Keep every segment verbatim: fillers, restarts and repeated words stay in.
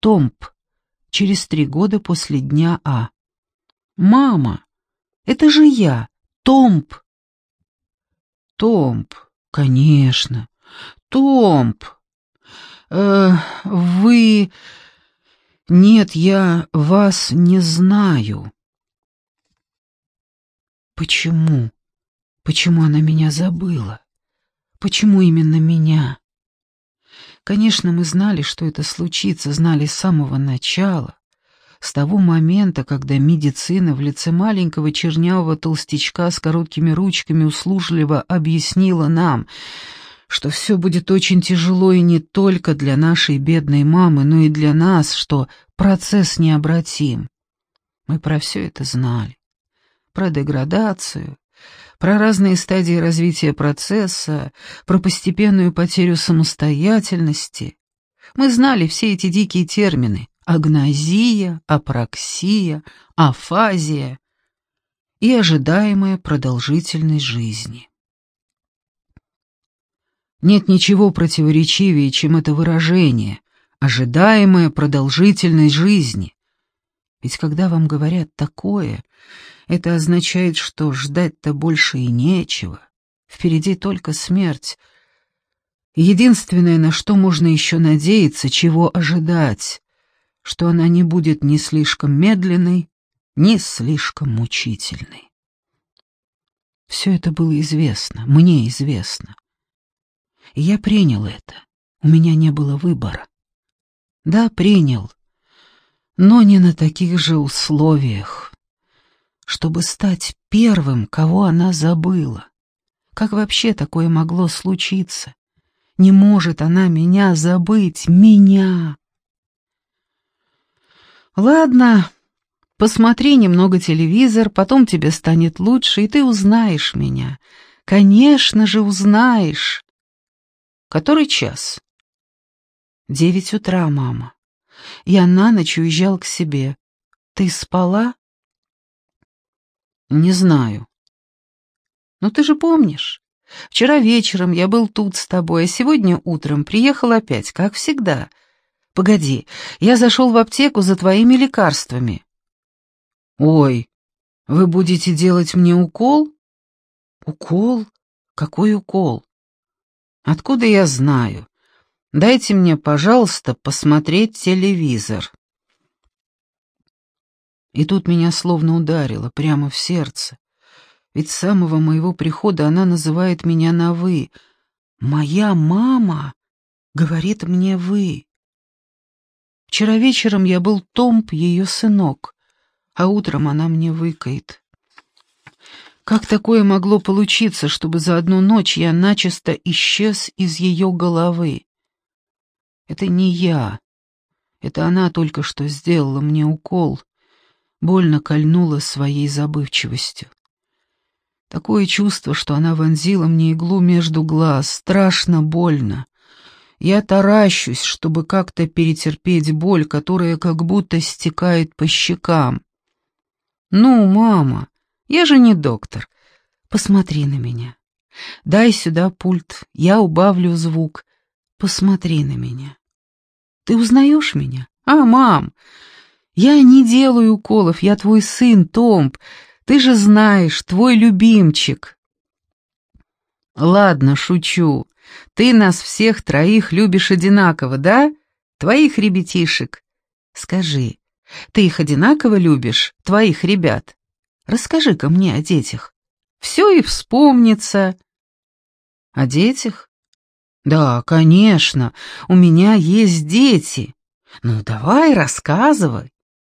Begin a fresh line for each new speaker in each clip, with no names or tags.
Томб через три года после дня А. «Мама, это же я, Томб!» «Томб, конечно, Томб! Э, вы... Нет, я вас не знаю». Почему? Почему она меня забыла? Почему именно меня? Конечно, мы знали, что это случится, знали с самого начала, с того момента, когда медицина в лице маленького чернявого толстячка с короткими ручками услужливо объяснила нам, что все будет очень тяжело и не только для нашей бедной мамы, но и для нас, что процесс необратим. Мы про все это знали. Про деградацию, про разные стадии развития процесса, про постепенную потерю самостоятельности. Мы знали все эти дикие термины: агнозия, апраксия, афазия и ожидаемая продолжительность жизни. Нет ничего противоречивее, чем это выражение «ожидаемая продолжительность жизни». Ведь когда вам говорят такое, это означает, что ждать-то больше и нечего. Впереди только смерть. Единственное, на что можно еще надеяться, чего ожидать, что она не будет ни слишком медленной, ни слишком мучительной. Все это было известно, мне известно. И я принял это. У меня не было выбора. Да, принял, но не на таких же условиях. Чтобы стать первым, кого она забыла. Как вообще такое могло случиться? Не может она меня забыть, меня. Ладно, посмотри немного телевизор, потом тебе станет лучше, и ты узнаешь меня. Конечно же, узнаешь. Который час? Девять утра, мама. Я на ночь уезжал к себе. Ты спала? Не знаю. Но ты же помнишь. Вчера вечером я был тут с тобой, а сегодня утром приехал опять, как всегда. Погоди, я зашел в аптеку за твоими лекарствами. Ой, вы будете делать мне укол? Укол? Какой укол? Откуда я знаю? Дайте мне, пожалуйста, посмотреть телевизор. И тут меня словно ударило прямо в сердце. Ведь с самого моего прихода она называет меня на «вы». Моя мама говорит мне «вы». Вчера вечером я был Томб, ее сынок, а утром она мне выкает. Как такое могло получиться, чтобы за одну ночь я начисто исчез из ее головы? Это не я. Это она только что сделала мне укол, больно кольнула своей забывчивостью. Такое чувство, что она вонзила мне иглу между глаз, страшно больно. Я таращусь, чтобы как-то перетерпеть боль, которая как будто стекает по щекам. «Ну, мама, я же не доктор. Посмотри на меня. Дай сюда пульт, я убавлю звук. Посмотри на меня. Ты узнаешь меня? А, мам, я не делаю уколов, я твой сын, Томб. Ты же знаешь, твой любимчик». «Ладно, шучу. Ты нас всех троих любишь одинаково, да? Твоих ребятишек. Скажи, ты их одинаково любишь, твоих ребят? Расскажи-ка мне о детях. Все и вспомнится». «О детях? Да, конечно, у меня есть дети. Ну, давай, рассказывай».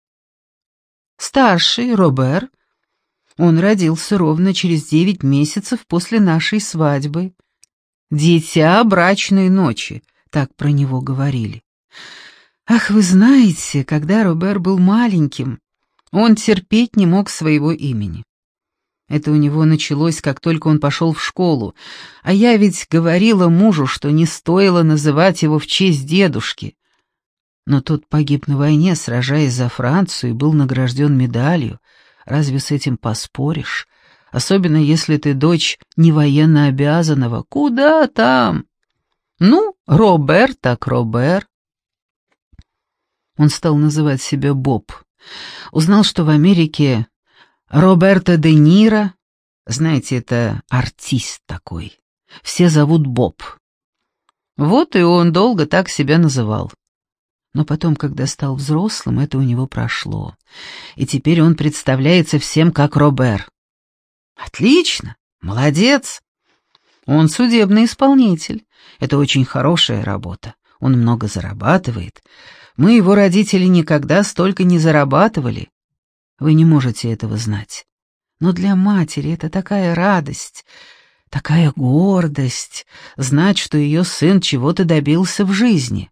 Старший, Робер, он родился ровно через девять месяцев после нашей свадьбы. «Дитя брачной ночи», так про него говорили. Ах, вы знаете, когда Робер был маленьким, он терпеть не мог своего имени. Это у него началось, как только он пошел в школу, а я ведь говорила мужу, что не стоило называть его в честь дедушки. Но тот погиб на войне, сражаясь за Францию, и был награжден медалью. Разве с этим поспоришь? Особенно если ты дочь не военно обязанного. Куда там? Ну, Робер так Робер. Он стал называть себя Боб. Узнал, что в Америке Роберто де Ниро, знаете, это артист такой, все зовут Боб. Вот и он долго так себя называл. Но потом, когда стал взрослым, это у него прошло. И теперь он представляется всем как Робер. Отлично, молодец. Он судебный исполнитель. Это очень хорошая работа. Он много зарабатывает. Мы, его родители, никогда столько не зарабатывали. Вы не можете этого знать. Но для матери это такая радость, такая гордость, знать, что ее сын чего-то добился в жизни.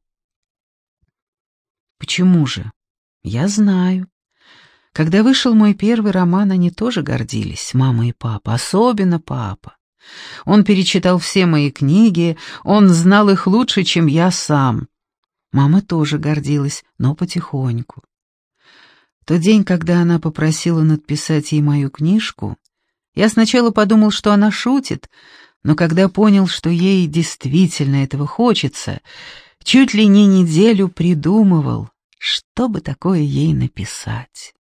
Почему же? Я знаю. Когда вышел мой первый роман, они тоже гордились, мама и папа, особенно папа. Он перечитал все мои книги, он знал их лучше, чем я сам. Мама тоже гордилась, но потихоньку. В тот день, когда она попросила надписать ей мою книжку, я сначала подумал, что она шутит, но когда понял, что ей действительно этого хочется, чуть ли не неделю придумывал, что бы такое ей написать.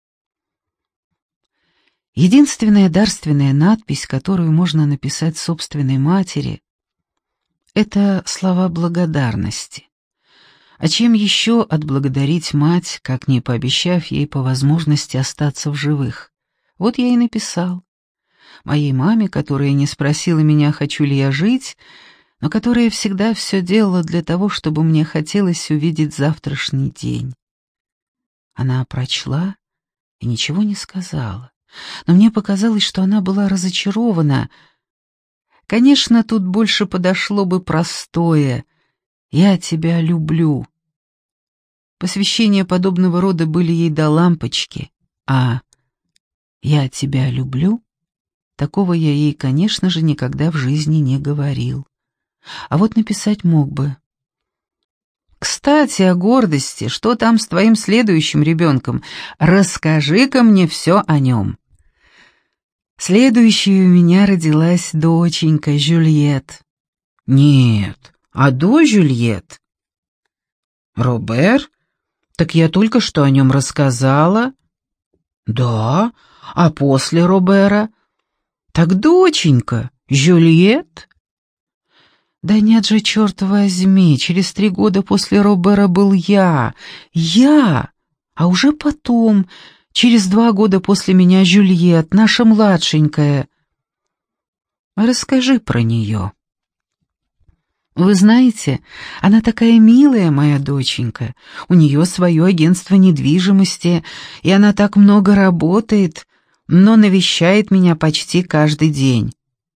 Единственная дарственная надпись, которую можно написать собственной матери, это слова благодарности. А чем еще отблагодарить мать, как не пообещав ей по возможности остаться в живых? Вот я и написал. Моей маме, которая не спросила меня, хочу ли я жить, но которая всегда все делала для того, чтобы мне хотелось увидеть завтрашний день. Она прочла и ничего не сказала, но мне показалось, что она была разочарована. Конечно, тут больше подошло бы простое «Я тебя люблю». Посвящения подобного рода были ей до лампочки, а «Я тебя люблю» такого я ей, конечно же, никогда в жизни не говорил. А вот написать мог бы. «Кстати, о гордости, что там с твоим следующим ребенком? Расскажи-ка мне все о нем». Следующей у меня родилась доченька Жюльет. Нет, а до Жюльет? Робер? Так я только что о нем рассказала. Да, а после Робера? Так доченька, Жюльет? Да нет же, черт возьми, через три года после Робера был я. Я! А уже потом, через два года после меня Жюльет, наша младшенькая. Расскажи про нее. Вы знаете, она такая милая, моя доченька. У нее свое агентство недвижимости, и она так много работает, но навещает меня почти каждый день.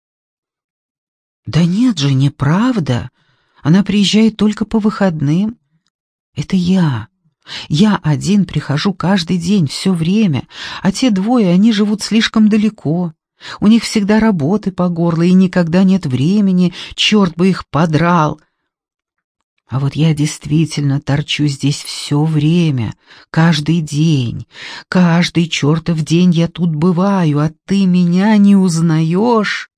Да нет же, неправда. Она приезжает только по выходным. Это я. Я один прихожу каждый день, все время, а те двое, они живут слишком далеко. У них всегда работы по горло, и никогда нет времени, черт бы их подрал. А вот я действительно торчу здесь все время, каждый день, каждый чертов день я тут бываю, а ты меня не узнаешь.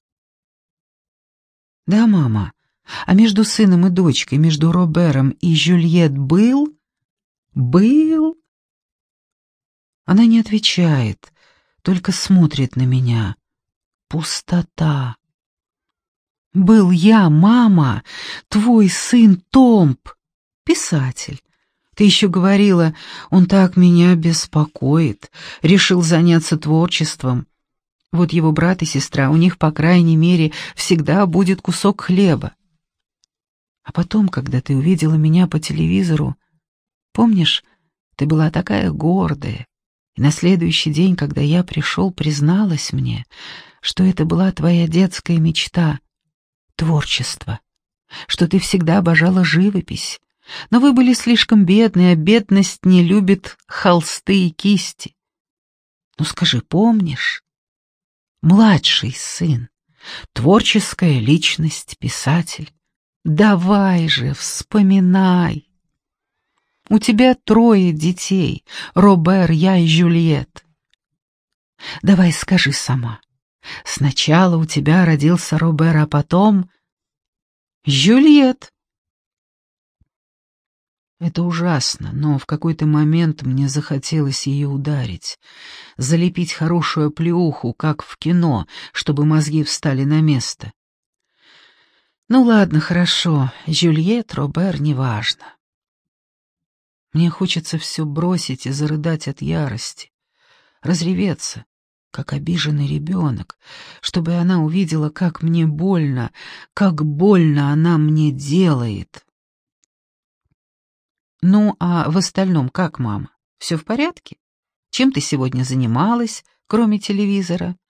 Да, мама, а между сыном и дочкой, между Робером и Жюльет был? Был? Она не отвечает, только смотрит на меня. Пустота. Был я, мама, твой сын Томп, писатель. Ты еще говорила, он так меня беспокоит, решил заняться творчеством. Вот его брат и сестра, у них, по крайней мере, всегда будет кусок хлеба. А потом, когда ты увидела меня по телевизору, помнишь, ты была такая гордая, и на следующий день, когда я пришел, призналась мне, что это была твоя детская мечта, творчество, что ты всегда обожала живопись, но вы были слишком бедны, а бедность не любит холсты и кисти. Ну скажи, помнишь? Младший сын, творческая личность, писатель. Давай же, вспоминай. У тебя трое детей, Робер, я и Жюльет. Давай скажи сама. Сначала у тебя родился Робер, а потом Жюльет. Это ужасно, но в какой-то момент мне захотелось ее ударить, залепить хорошую оплеуху, как в кино, чтобы мозги встали на место. Ну ладно, хорошо, Жюльет, Робер, неважно. Мне хочется все бросить и зарыдать от ярости, разреветься, как обиженный ребенок, чтобы она увидела, как мне больно, как больно она мне делает. Ну, а в остальном как, мама? Все в порядке? Чем ты сегодня занималась, кроме телевизора?